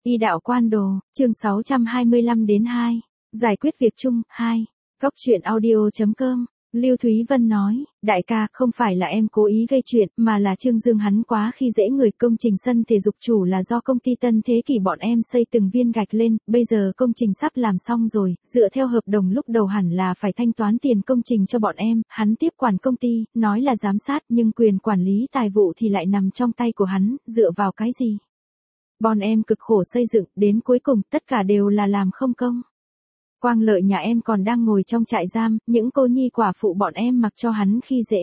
Y đạo quan đồ, chương 625-2. Giải quyết việc chung, 2. Góc truyện audio.com. Lưu Thúy Vân nói, đại ca, không phải là em cố ý gây chuyện, mà là Trương Dương hắn quá khi dễ người. Công trình sân thể dục chủ là do công ty Tân Thế Kỷ bọn em xây từng viên gạch lên, bây giờ công trình sắp làm xong rồi, dựa theo hợp đồng lúc đầu hẳn là phải thanh toán tiền công trình cho bọn em. Hắn tiếp quản công ty, nói là giám sát nhưng quyền quản lý tài vụ thì lại nằm trong tay của hắn, dựa vào cái gì? Bọn em cực khổ xây dựng, đến cuối cùng tất cả đều là làm không công. Quang Lợi nhà em còn đang ngồi trong trại giam, những cô nhi quả phụ bọn em mặc cho hắn khi dễ.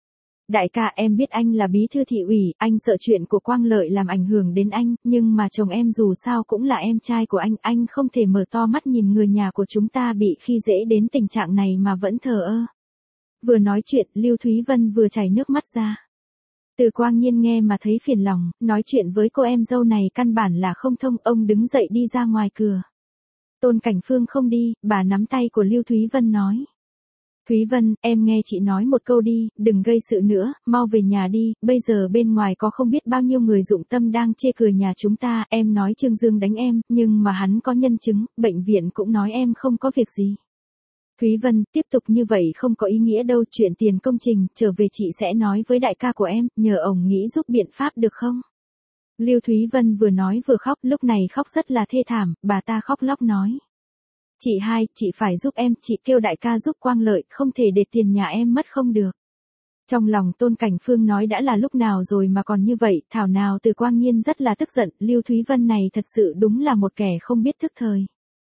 Đại ca, em biết anh là bí thư thị ủy, anh sợ chuyện của Quang Lợi làm ảnh hưởng đến anh, nhưng mà chồng em dù sao cũng là em trai của anh không thể mở to mắt nhìn người nhà của chúng ta bị khi dễ đến tình trạng này mà vẫn thờ ơ. Vừa nói chuyện, Lưu Thúy Vân vừa chảy nước mắt ra. Từ Quang Nhiên nghe mà thấy phiền lòng, nói chuyện với cô em dâu này căn bản là không thông. Ông đứng dậy đi ra ngoài cửa. Tôn Cảnh Phương không đi, bà nắm tay của Lưu Thúy Vân nói. Thúy Vân, em nghe chị nói một câu đi, đừng gây sự nữa, mau về nhà đi, bây giờ bên ngoài có không biết bao nhiêu người dụng tâm đang chê cười nhà chúng ta. Em nói Trương Dương đánh em, nhưng mà hắn có nhân chứng, bệnh viện cũng nói em không có việc gì. Thúy Vân, tiếp tục như vậy không có ý nghĩa đâu, chuyện tiền công trình, trở về chị sẽ nói với đại ca của em, nhờ ông nghĩ giúp biện pháp được không? Lưu Thúy Vân vừa nói vừa khóc, lúc này khóc rất là thê thảm, bà ta khóc lóc nói. Chị hai, chị phải giúp em, chị kêu đại ca giúp Quang Lợi, không thể để tiền nhà em mất không được. Trong lòng Tôn Cảnh Phương nói đã là lúc nào rồi mà còn như vậy, thảo nào Từ Quang Nhiên rất là tức giận, Lưu Thúy Vân này thật sự đúng là một kẻ không biết thức thời.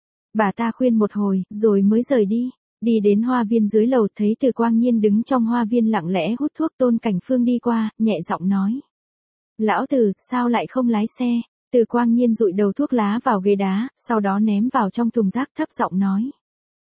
Bà ta khuyên một hồi, rồi mới rời đi. Đi đến hoa viên dưới lầu thấy Từ Quang Nhiên đứng trong hoa viên lặng lẽ hút thuốc. Tôn Cảnh Phương đi qua, nhẹ giọng nói. Lão Từ, sao lại không lái xe? Từ Quang Nhiên dụi đầu thuốc lá vào ghế đá, sau đó ném vào trong thùng rác, thấp giọng nói.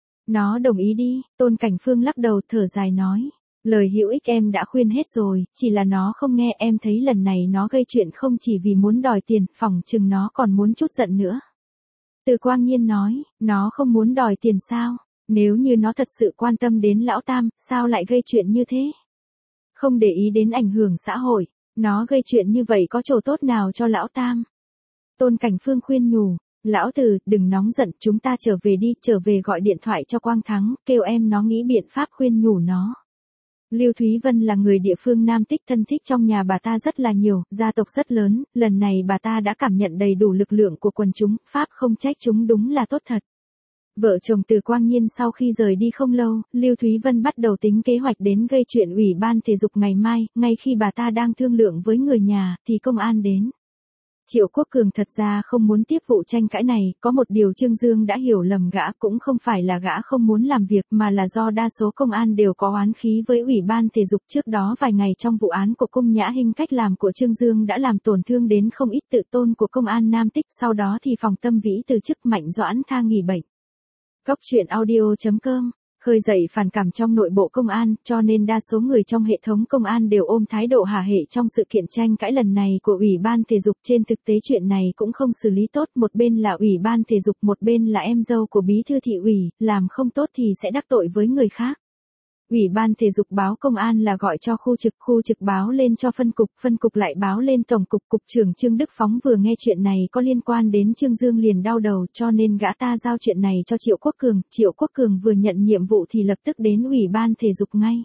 Nó đồng ý đi. Tôn Cảnh Phương lắc đầu thở dài nói. Lời hữu ích em đã khuyên hết rồi, chỉ là nó không nghe. Em thấy lần này nó gây chuyện không chỉ vì muốn đòi tiền, phỏng chừng nó còn muốn chút giận nữa. Từ Quang Nhiên nói, nó không muốn đòi tiền sao? Nếu như nó thật sự quan tâm đến lão Tam, sao lại gây chuyện như thế? Không để ý đến ảnh hưởng xã hội, nó gây chuyện như vậy có chỗ tốt nào cho lão Tam? Tôn Cảnh Phương khuyên nhủ, lão Từ, đừng nóng giận, chúng ta trở về đi, trở về gọi điện thoại cho Quang Thắng, kêu em nó nghĩ biện pháp khuyên nhủ nó. Lưu Thúy Vân là người địa phương Nam Tích, thân thích trong nhà bà ta rất là nhiều, gia tộc rất lớn, lần này bà ta đã cảm nhận đầy đủ lực lượng của quần chúng, pháp không trách chúng đúng là tốt thật. Vợ chồng Từ Quang Nhiên sau khi rời đi không lâu, Lưu Thúy Vân bắt đầu tính kế hoạch đến gây chuyện ủy ban thể dục ngày mai. Ngay khi bà ta đang thương lượng với người nhà, thì công an đến. Triệu Quốc Cường thật ra không muốn tiếp vụ tranh cãi này, có một điều Trương Dương đã hiểu lầm gã, cũng không phải là gã không muốn làm việc mà là do đa số công an đều có oán khí với ủy ban thể dục. Trước đó vài ngày trong vụ án của Cung Nhã Hinh, cách làm của Trương Dương đã làm tổn thương đến không ít tự tôn của công an Nam Tích, sau đó thì Phòng Tâm Vĩ từ chức, Mạnh Doãn Tha nghỉ bệnh. Góc truyện audio.com. Khơi dậy phản cảm trong nội bộ công an, cho nên đa số người trong hệ thống công an đều ôm thái độ hả hệ trong sự kiện tranh cãi lần này của ủy ban thể dục. Trên thực tế chuyện này cũng không xử lý tốt, một bên là ủy ban thể dục, một bên là em dâu của bí thư thị ủy, làm không tốt thì sẽ đắc tội với người khác. Ủy ban thể dục báo công an là gọi cho khu trực báo lên cho phân cục lại báo lên tổng cục. Cục trưởng Trương Đức Phóng vừa nghe chuyện này có liên quan đến Trương Dương liền đau đầu, cho nên gã ta giao chuyện này cho Triệu Quốc Cường. Triệu Quốc Cường vừa nhận nhiệm vụ thì lập tức đến ủy ban thể dục ngay.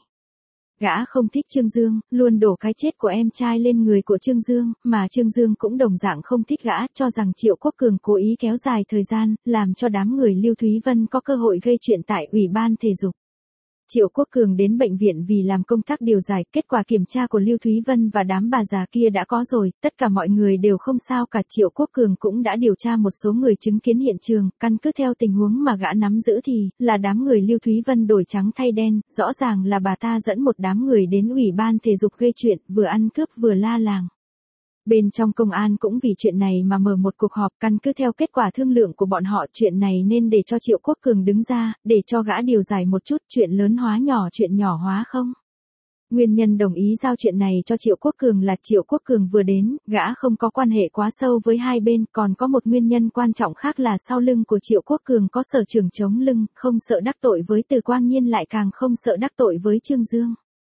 Gã không thích Trương Dương, luôn đổ cái chết của em trai lên người của Trương Dương, mà Trương Dương cũng đồng dạng không thích gã, cho rằng Triệu Quốc Cường cố ý kéo dài thời gian, làm cho đám người Lưu Thúy Vân có cơ hội gây chuyện tại ủy ban thể dục. Triệu Quốc Cường đến bệnh viện vì làm công tác điều giải, kết quả kiểm tra của Lưu Thúy Vân và đám bà già kia đã có rồi, tất cả mọi người đều không sao cả. Triệu Quốc Cường cũng đã điều tra một số người chứng kiến hiện trường, căn cứ theo tình huống mà gã nắm giữ thì là đám người Lưu Thúy Vân đổi trắng thay đen, rõ ràng là bà ta dẫn một đám người đến ủy ban thể dục gây chuyện, vừa ăn cướp vừa la làng. Bên trong công an cũng vì chuyện này mà mở một cuộc họp, căn cứ theo kết quả thương lượng của bọn họ, chuyện này nên để cho Triệu Quốc Cường đứng ra, để cho gã điều giải một chút, chuyện lớn hóa nhỏ, chuyện nhỏ hóa không. Nguyên nhân đồng ý giao chuyện này cho Triệu Quốc Cường là Triệu Quốc Cường vừa đến, gã không có quan hệ quá sâu với hai bên, còn có một nguyên nhân quan trọng khác là sau lưng của Triệu Quốc Cường có sở trưởng chống lưng, không sợ đắc tội với Từ Quang Nhiên lại càng không sợ đắc tội với Trương Dương.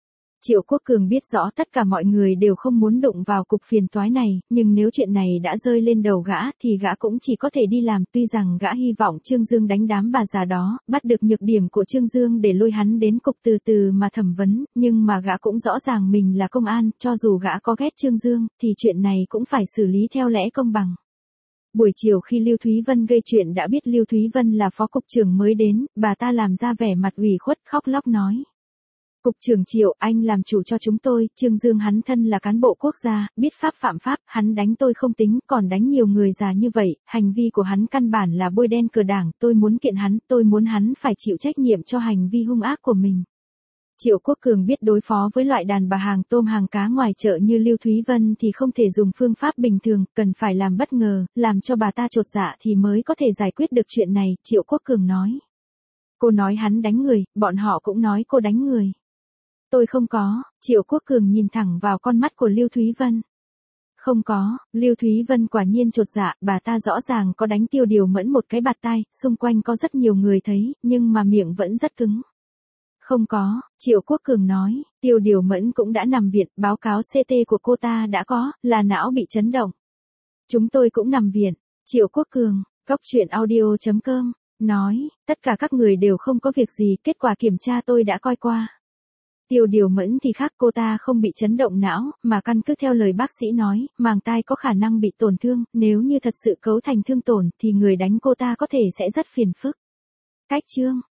Triệu Quốc Cường biết rõ tất cả mọi người đều không muốn đụng vào cục phiền toái này, nhưng nếu chuyện này đã rơi lên đầu gã thì gã cũng chỉ có thể đi làm, tuy rằng gã hy vọng Trương Dương đánh đám bà già đó, bắt được nhược điểm của Trương Dương để lôi hắn đến cục từ từ mà thẩm vấn, nhưng mà gã cũng rõ ràng mình là công an, cho dù gã có ghét Trương Dương, thì chuyện này cũng phải xử lý theo lẽ công bằng. Buổi chiều khi Lưu Thúy Vân gây chuyện đã biết Lưu Thúy Vân là phó cục trưởng mới đến, bà ta làm ra vẻ mặt ủy khuất khóc lóc nói. Cục trưởng Triệu, anh làm chủ cho chúng tôi, Trương Dương hắn thân là cán bộ quốc gia, biết pháp phạm pháp, hắn đánh tôi không tính, còn đánh nhiều người già như vậy, hành vi của hắn căn bản là bôi đen cờ đảng, tôi muốn kiện hắn, tôi muốn hắn phải chịu trách nhiệm cho hành vi hung ác của mình. Triệu Quốc Cường biết đối phó với loại đàn bà hàng tôm hàng cá ngoài chợ như Lưu Thúy Vân thì không thể dùng phương pháp bình thường, cần phải làm bất ngờ, làm cho bà ta chột dạ thì mới có thể giải quyết được chuyện này, Triệu Quốc Cường nói. Cô nói hắn đánh người, bọn họ cũng nói cô đánh người. Tôi không có, Triệu Quốc Cường nhìn thẳng vào con mắt của Lưu Thúy Vân. Không có, Lưu Thúy Vân quả nhiên chột dạ, bà ta rõ ràng có đánh Tiêu Điều Mẫn một cái bạt tai, xung quanh có rất nhiều người thấy, nhưng mà miệng vẫn rất cứng. Không có, Triệu Quốc Cường nói, Tiêu Điều Mẫn cũng đã nằm viện, báo cáo CT của cô ta đã có, là não bị chấn động. Chúng tôi cũng nằm viện, Triệu Quốc Cường, coctruyện.audio.com, nói, tất cả các người đều không có việc gì, kết quả kiểm tra tôi đã coi qua. Tiêu Điều Mẫn thì khác, cô ta không bị chấn động não, mà căn cứ theo lời bác sĩ nói, màng tai có khả năng bị tổn thương, nếu như thật sự cấu thành thương tổn thì người đánh cô ta có thể sẽ rất phiền phức. Cách chương